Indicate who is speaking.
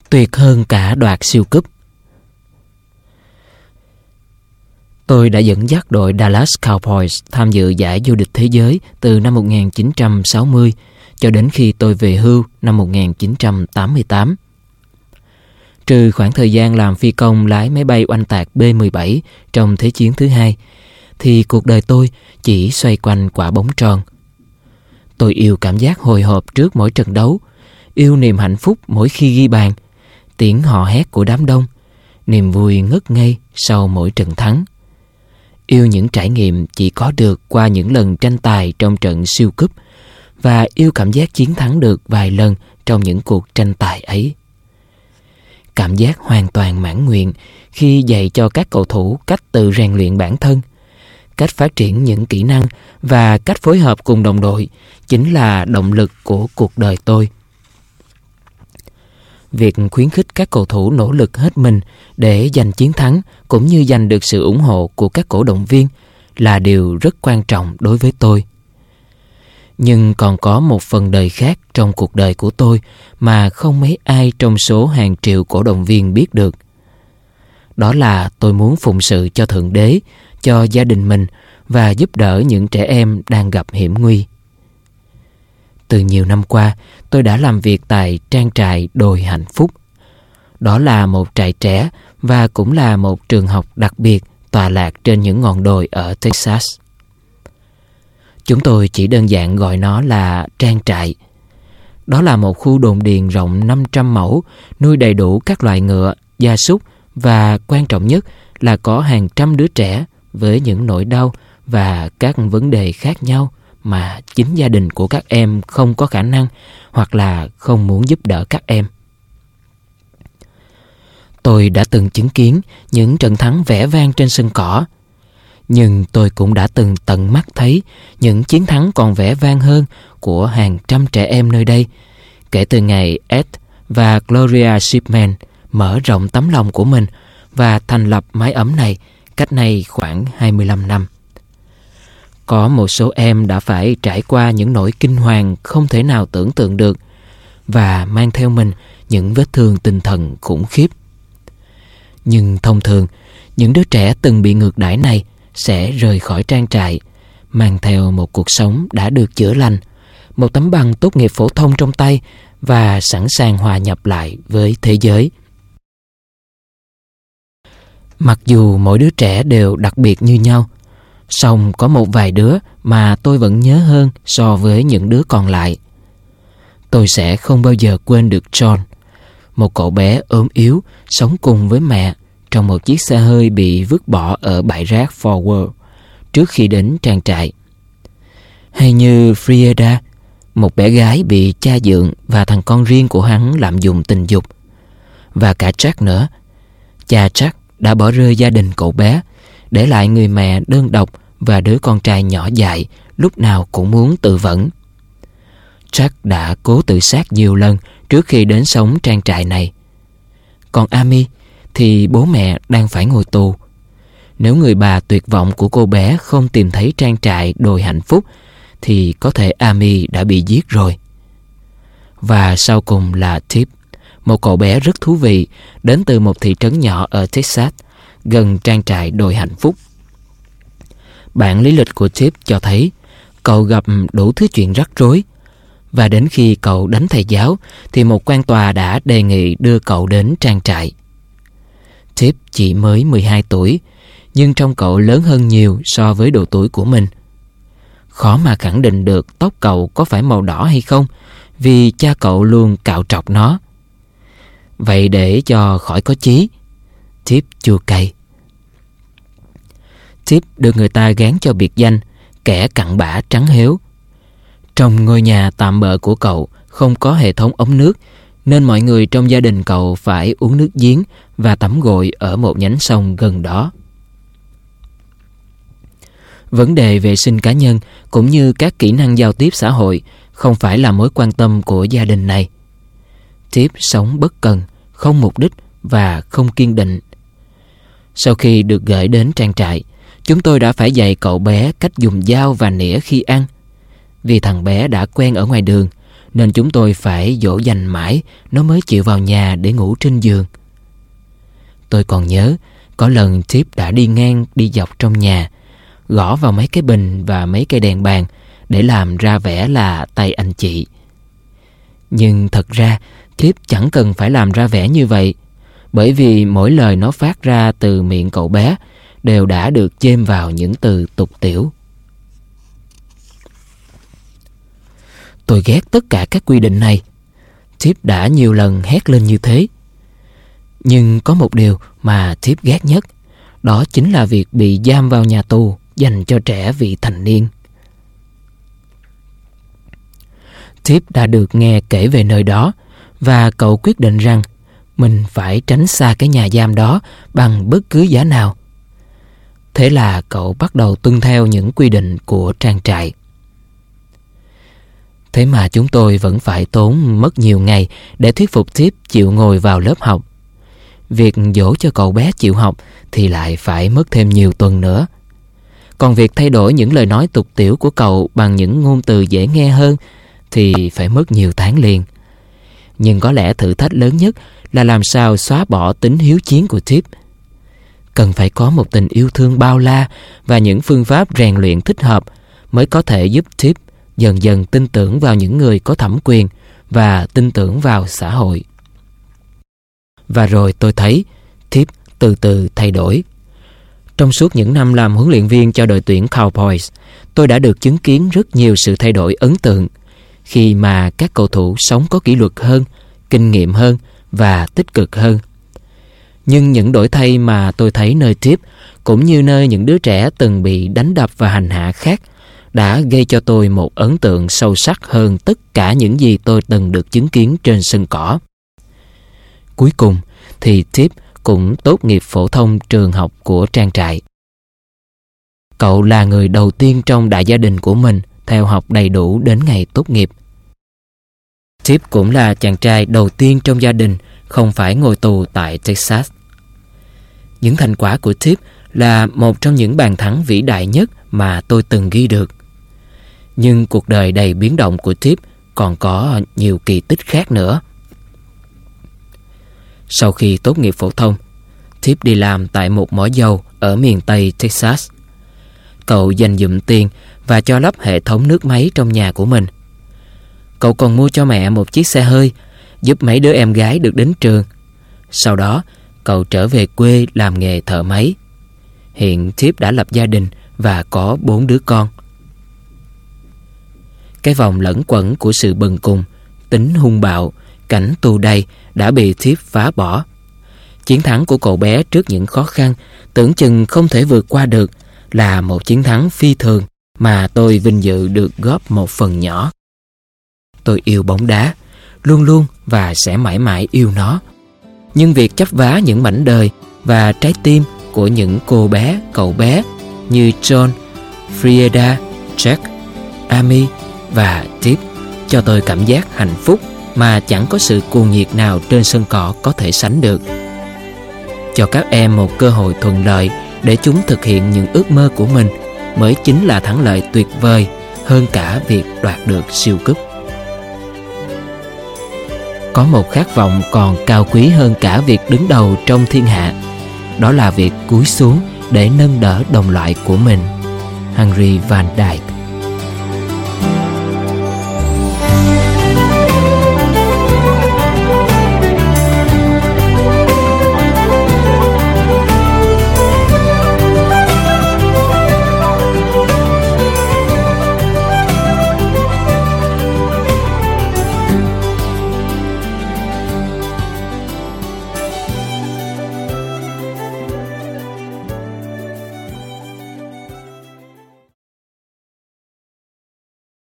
Speaker 1: tuyệt hơn cả đoạt siêu cúp. Tôi đã dẫn dắt đội Dallas Cowboys tham dự giải vô địch thế giới từ năm 1960 cho đến khi tôi về hưu năm 1988. Trừ khoảng thời gian làm phi công lái máy bay oanh tạc B-17 trong Thế chiến thứ hai, thì cuộc đời tôi chỉ xoay quanh quả bóng tròn. Tôi yêu cảm giác hồi hộp trước mỗi trận đấu, yêu niềm hạnh phúc mỗi khi ghi bàn, tiếng hò hét của đám đông, niềm vui ngất ngây sau mỗi trận thắng. Yêu những trải nghiệm chỉ có được qua những lần tranh tài trong trận siêu cúp và yêu cảm giác chiến thắng được vài lần trong những cuộc tranh tài ấy. Cảm giác hoàn toàn mãn nguyện khi dạy cho các cầu thủ cách tự rèn luyện bản thân, cách phát triển những kỹ năng và cách phối hợp cùng đồng đội chính là động lực của cuộc đời tôi. Việc khuyến khích các cầu thủ nỗ lực hết mình để giành chiến thắng cũng như giành được sự ủng hộ của các cổ động viên là điều rất quan trọng đối với tôi. Nhưng còn có một phần đời khác trong cuộc đời của tôi mà không mấy ai trong số hàng triệu cổ động viên biết được. Đó là tôi muốn phụng sự cho Thượng Đế, cho gia đình mình và giúp đỡ những trẻ em đang gặp hiểm nguy. Từ nhiều năm qua, tôi đã làm việc tại trang trại Đồi Hạnh Phúc. Đó là một trại trẻ và cũng là một trường học đặc biệt tọa lạc trên những ngọn đồi ở Texas. Chúng tôi chỉ đơn giản gọi nó là trang trại. Đó là một khu đồn điền rộng 500 mẫu, nuôi đầy đủ các loài ngựa, gia súc và quan trọng nhất là có hàng trăm đứa trẻ với những nỗi đau và các vấn đề khác nhau mà chính gia đình của các em không có khả năng hoặc là không muốn giúp đỡ các em. Tôi đã từng chứng kiến những trận thắng vẻ vang trên sân cỏ, nhưng tôi cũng đã từng tận mắt thấy những chiến thắng còn vẻ vang hơn của hàng trăm trẻ em nơi đây kể từ ngày Ed và Gloria Shipman mở rộng tấm lòng của mình và thành lập mái ấm này cách nay khoảng 25 năm. Có một số em đã phải trải qua những nỗi kinh hoàng không thể nào tưởng tượng được và mang theo mình những vết thương tinh thần khủng khiếp. Nhưng thông thường, những đứa trẻ từng bị ngược đãi này sẽ rời khỏi trang trại, mang theo một cuộc sống đã được chữa lành, một tấm bằng tốt nghiệp phổ thông trong tay và sẵn sàng hòa nhập lại với thế giới. Mặc dù mỗi đứa trẻ đều đặc biệt như nhau, song có một vài đứa mà tôi vẫn nhớ hơn so với những đứa còn lại. Tôi sẽ không bao giờ quên được John, một cậu bé ốm yếu sống cùng với mẹ trong một chiếc xe hơi bị vứt bỏ ở bãi rác Fort Worth trước khi đến trang trại. Hay như Frieda, một bé gái bị cha dượng và thằng con riêng của hắn lạm dụng tình dục. Và cả Jack nữa. Cha Jack đã bỏ rơi gia đình cậu bé, để lại người mẹ đơn độc và đứa con trai nhỏ dại lúc nào cũng muốn tự vẫn. Jack đã cố tự sát nhiều lần trước khi đến sống trang trại này. Còn Amy thì bố mẹ đang phải ngồi tù. Nếu người bà tuyệt vọng của cô bé không tìm thấy trang trại Đồi Hạnh Phúc thì có thể Amy đã bị giết rồi. Và sau cùng là Tip, một cậu bé rất thú vị đến từ một thị trấn nhỏ ở Texas gần trang trại Đồi Hạnh Phúc. Bản lý lịch của Tip cho thấy cậu gặp đủ thứ chuyện rắc rối, và đến khi cậu đánh thầy giáo thì một quan tòa đã đề nghị đưa cậu đến trang trại. Tip chỉ mới 12 tuổi, nhưng trông cậu lớn hơn nhiều so với độ tuổi của mình. Khó mà khẳng định được tóc cậu có phải màu đỏ hay không, vì cha cậu luôn cạo trọc nó. Vậy để cho khỏi có chí, Tip chua cay. Tip được người ta gán cho biệt danh kẻ cặn bã trắng héo. Trong ngôi nhà tạm bợ của cậu không có hệ thống ống nước, nên mọi người trong gia đình cậu phải uống nước giếng và tắm gội ở một nhánh sông gần đó. Vấn đề vệ sinh cá nhân cũng như các kỹ năng giao tiếp xã hội không phải là mối quan tâm của gia đình này. Tip sống bất cần, không mục đích và không kiên định. Sau khi được gửi đến trang trại, chúng tôi đã phải dạy cậu bé cách dùng dao và nĩa khi ăn. Vì thằng bé đã quen ở ngoài đường, nên chúng tôi phải dỗ dành mãi nó mới chịu vào nhà để ngủ trên giường. Tôi còn nhớ có lần Tip đã đi ngang đi dọc trong nhà, gõ vào mấy cái bình và mấy cây đèn bàn để làm ra vẻ là tay anh chị. Nhưng thật ra Tip chẳng cần phải làm ra vẻ như vậy, bởi vì mỗi lời nó phát ra từ miệng cậu bé đều đã được chêm vào những từ tục tĩu. Tôi ghét tất cả các quy định này. Tip đã nhiều lần hét lên như thế. Nhưng có một điều mà Tip ghét nhất, đó chính là việc bị giam vào nhà tù dành cho trẻ vị thành niên. Tip đã được nghe kể về nơi đó và cậu quyết định rằng mình phải tránh xa cái nhà giam đó bằng bất cứ giá nào. Thế là cậu bắt đầu tuân theo những quy định của trang trại. Thế mà chúng tôi vẫn phải tốn mất nhiều ngày để thuyết phục Tip chịu ngồi vào lớp học. Việc dỗ cho cậu bé chịu học thì lại phải mất thêm nhiều tuần nữa. Còn việc thay đổi những lời nói tục tĩu của cậu bằng những ngôn từ dễ nghe hơn thì phải mất nhiều tháng liền. Nhưng có lẽ thử thách lớn nhất là làm sao xóa bỏ tính hiếu chiến của Tip. Cần phải có một tình yêu thương bao la và những phương pháp rèn luyện thích hợp mới có thể giúp Tip dần dần tin tưởng vào những người có thẩm quyền và tin tưởng vào xã hội. Và rồi tôi thấy Tip từ từ thay đổi. Trong suốt những năm làm huấn luyện viên cho đội tuyển Cowboys, tôi đã được chứng kiến rất nhiều sự thay đổi ấn tượng khi mà các cầu thủ sống có kỷ luật hơn, kinh nghiệm hơn và tích cực hơn. Nhưng những đổi thay mà tôi thấy nơi Tip cũng như nơi những đứa trẻ từng bị đánh đập và hành hạ khác đã gây cho tôi một ấn tượng sâu sắc hơn tất cả những gì tôi từng được chứng kiến trên sân cỏ. Cuối cùng thì Tip cũng tốt nghiệp phổ thông trường học của trang trại. Cậu là người đầu tiên trong đại gia đình của mình theo học đầy đủ đến ngày tốt nghiệp. Tip cũng là chàng trai đầu tiên trong gia đình không phải ngồi tù tại Texas. Những thành quả của Tip là một trong những bàn thắng vĩ đại nhất mà tôi từng ghi được. Nhưng cuộc đời đầy biến động của Tip còn có nhiều kỳ tích khác nữa. Sau khi tốt nghiệp phổ thông, Tip đi làm tại một mỏ dầu ở miền Tây Texas. Cậu dành dụm tiền và cho lắp hệ thống nước máy trong nhà của mình. Cậu còn mua cho mẹ một chiếc xe hơi, giúp mấy đứa em gái được đến trường. Sau đó, cậu trở về quê làm nghề thợ máy. Hiện Tip đã lập gia đình và có 4 đứa con. Cái vòng lẫn quẩn của sự bần cùng, tính hung bạo, cảnh tù đầy đã bị Tip phá bỏ. Chiến thắng của cậu bé trước những khó khăn tưởng chừng không thể vượt qua được là một chiến thắng phi thường mà tôi vinh dự được góp một phần nhỏ. Tôi yêu bóng đá, luôn luôn và sẽ mãi mãi yêu nó. Nhưng việc chấp vá những mảnh đời và trái tim của những cô bé, cậu bé như John, Frieda, Jack, Amy và Tip cho tôi cảm giác hạnh phúc mà chẳng có sự cuồng nhiệt nào trên sân cỏ có thể sánh được. Cho các em một cơ hội thuận lợi để chúng thực hiện những ước mơ của mình mới chính là thắng lợi tuyệt vời hơn cả việc đoạt được siêu cúp. Có một khát vọng còn cao quý hơn cả việc đứng đầu trong thiên hạ, đó là việc cúi xuống để nâng đỡ đồng loại của mình. Henry Van Dyke.